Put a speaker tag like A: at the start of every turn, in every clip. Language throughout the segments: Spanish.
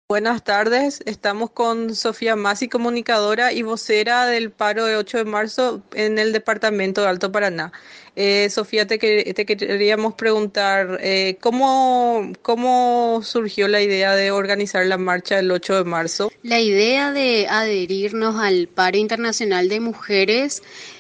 A: Buenas tardes, estamos con Sofía Masi, comunicadora y vocera del paro de 8 de marzo en el departamento de Alto Paraná. Sofía, te queríamos preguntar, ¿cómo surgió la idea de organizar la marcha del 8 de marzo?
B: La idea de adherirnos al Paro Internacional de Mujeres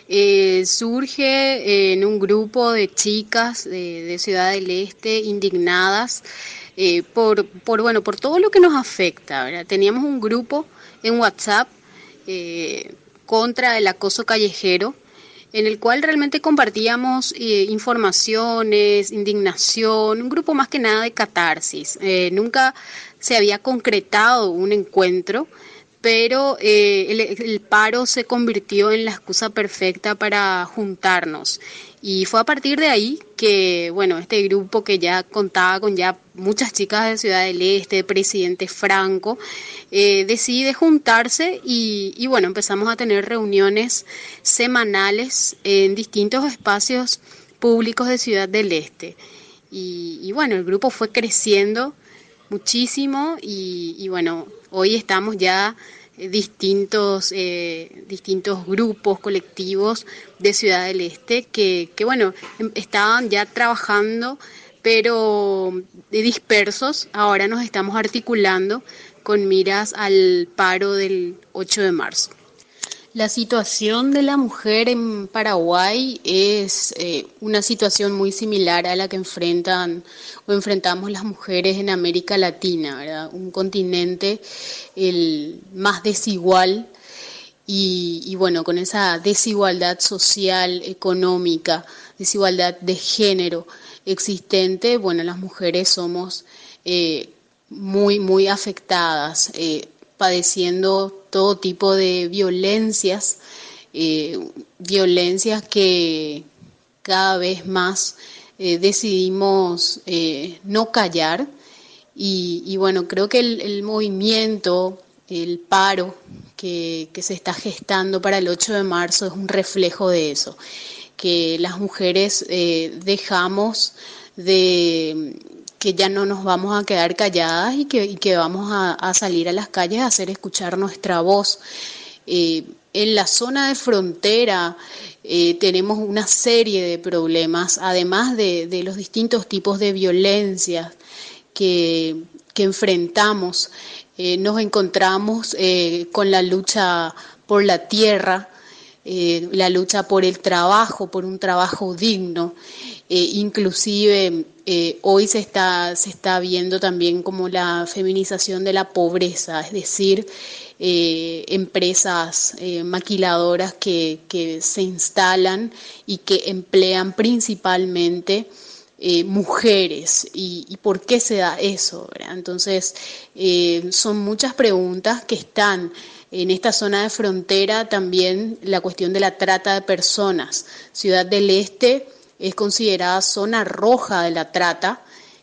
B: surge en un grupo de chicas de Ciudad del Este indignadas por todo lo que nos afecta, ¿verdad? Teníamos un grupo en WhatsApp eh, contra el acoso callejero en el cual realmente compartíamos informaciones, indignación, un grupo más que nada de catarsis. Nunca se había concretado un encuentro, pero el paro se convirtió en la excusa perfecta para juntarnos. Y fue a partir de ahí que, bueno, este grupo que ya contaba con ya muchas chicas de Ciudad del Este, presidente Franco, decide juntarse y bueno, empezamos a tener reuniones semanales en distintos espacios públicos de Ciudad del Este. Y bueno, el grupo fue creciendo muchísimo y bueno, hoy estamos ya distintos grupos, colectivos de Ciudad del Este que bueno, estaban ya trabajando, pero dispersos. Ahora nos estamos articulando con miras al paro del 8 de marzo. La situación de la mujer en Paraguay es una situación muy similar a la que enfrentan o enfrentamos las mujeres en América Latina, ¿verdad? Un continente el más desigual y bueno, con esa desigualdad social, económica, desigualdad de género existente, bueno, las mujeres somos eh, muy afectadas, padeciendo todo tipo de violencias, violencias que cada vez más decidimos no callar y bueno, creo que el movimiento, el paro que se está gestando para el 8 de marzo es un reflejo de eso, que las mujeres dejamos de que ya no nos vamos a quedar calladas y que vamos a salir a las calles a hacer escuchar nuestra voz. En la zona de frontera tenemos una serie de problemas, además de los distintos tipos de violencia que, que enfrentamos. Nos encontramos con la lucha por la tierra, la lucha por el trabajo, por un trabajo digno. Inclusive hoy se está viendo también como la feminización de la pobreza, es decir, empresas maquiladoras que se instalan y que emplean principalmente mujeres y por qué se da eso, ¿verdad? Entonces, son muchas preguntas que están en esta zona de frontera. También la cuestión de la trata de personas. Ciudad del Este es considerada zona roja de la trata.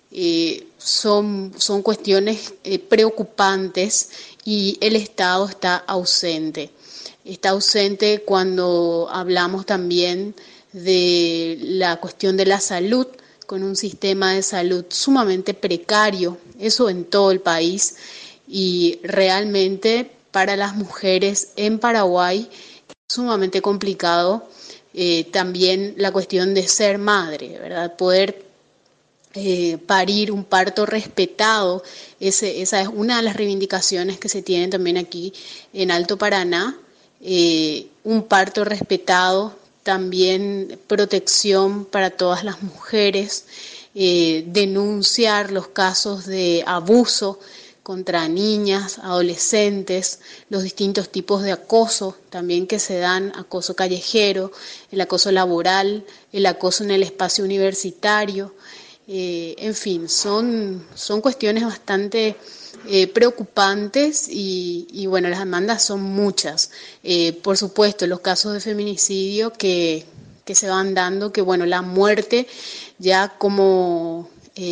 B: Son cuestiones preocupantes y el Estado está ausente. Está ausente cuando hablamos también de la cuestión de la salud, con un sistema de salud sumamente precario, eso en todo el país, y realmente para las mujeres en Paraguay es sumamente complicado también la cuestión de ser madre, ¿verdad? Poder parir un parto respetado, esa es una de las reivindicaciones que se tienen también aquí en Alto Paraná, un parto respetado, también protección para todas las mujeres, denunciar los casos de abuso contra niñas, adolescentes, los distintos tipos de acoso también que se dan, acoso callejero, el acoso laboral, el acoso en el espacio universitario. En fin, son cuestiones bastante preocupantes y bueno, las demandas son muchas. Por supuesto, los casos de feminicidio que se van dando, que bueno, la muerte ya como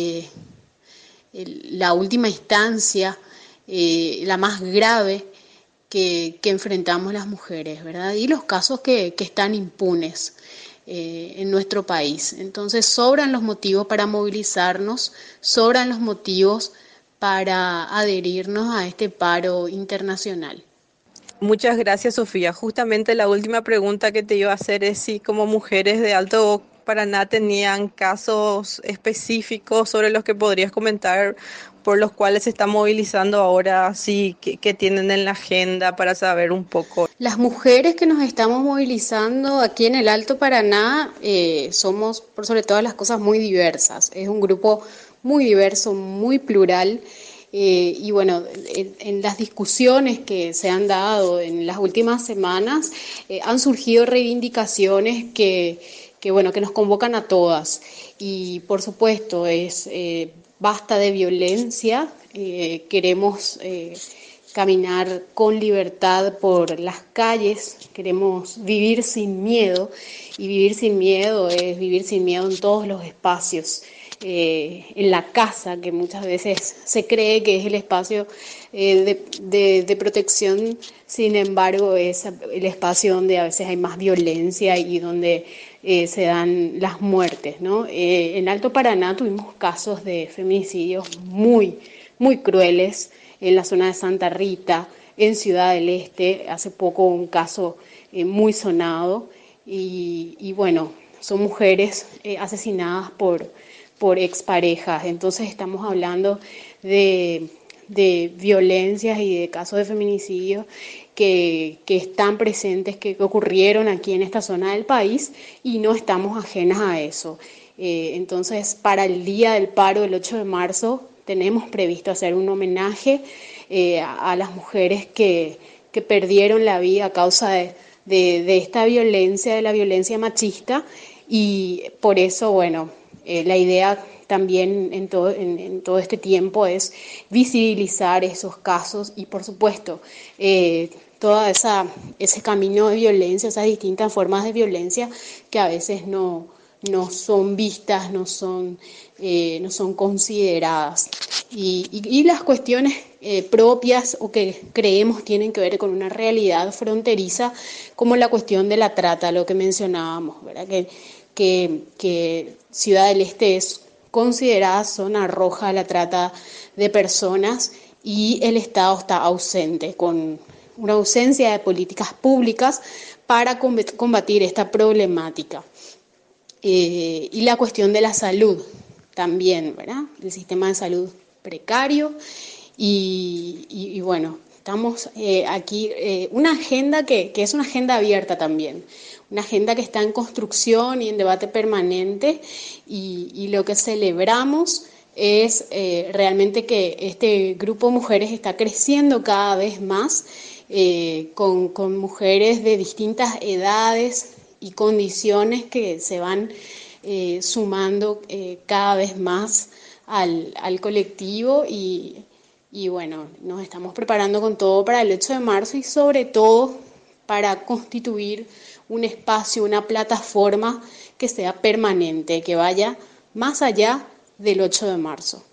B: la última instancia, la más grave que enfrentamos las mujeres, ¿verdad? Y los casos que están impunes en nuestro país. Entonces sobran los motivos para movilizarnos, sobran los motivos para adherirnos a este paro internacional.
A: Muchas gracias, Sofía. Justamente la última pregunta que te iba a hacer es si como mujeres de Alto Paraná tenían casos específicos sobre los que podrías comentar por los cuales se está movilizando ahora, sí, que tienen en la agenda para saber un poco.
B: Las mujeres que nos estamos movilizando aquí en el Alto Paraná somos, por sobre todas las cosas, muy diversas. Es un grupo muy diverso, muy plural. Y bueno, en las discusiones que se han dado en las últimas semanas han surgido reivindicaciones bueno, que nos convocan a todas. Y por supuesto, es basta de violencia. Queremos caminar con libertad por las calles, queremos vivir sin miedo, y vivir sin miedo es vivir sin miedo en todos los espacios. En la casa, que muchas veces se cree que es el espacio de protección, sin embargo es el espacio donde a veces hay más violencia y donde se dan las muertes, ¿no? En Alto Paraná tuvimos casos de feminicidios muy crueles en la zona de Santa Rita, en Ciudad del Este, hace poco un caso muy sonado, y bueno, son mujeres asesinadas por exparejas. Entonces estamos hablando de violencias y de casos de feminicidio que están presentes, que ocurrieron aquí en esta zona del país, y no estamos ajenas a eso. Entonces, para el Día del Paro, el 8 de marzo, tenemos previsto hacer un homenaje a las mujeres que perdieron la vida a causa de esta violencia, de la violencia machista, y por eso, bueno, la idea también en todo este tiempo es visibilizar esos casos y, por supuesto, todo ese camino de violencia, esas distintas formas de violencia que a veces no son vistas, no son consideradas. Y las cuestiones propias o que creemos tienen que ver con una realidad fronteriza, como la cuestión de la trata, lo que mencionábamos, ¿verdad? Que Ciudad del Este es considerada zona roja de la trata de personas, y el Estado está ausente, con una ausencia de políticas públicas para combatir esta problemática. Y la cuestión de la salud también, ¿verdad? El sistema de salud precario, y bueno, estamos aquí, una agenda que es una agenda abierta también, una agenda que está en construcción y en debate permanente, y lo que celebramos es realmente que este grupo de mujeres está creciendo cada vez más, con mujeres de distintas edades y condiciones que se van sumando cada vez más al colectivo, y bueno, nos estamos preparando con todo para el 8 de marzo, y sobre todo para constituir un espacio, una plataforma que sea permanente, que vaya más allá del 8 de marzo.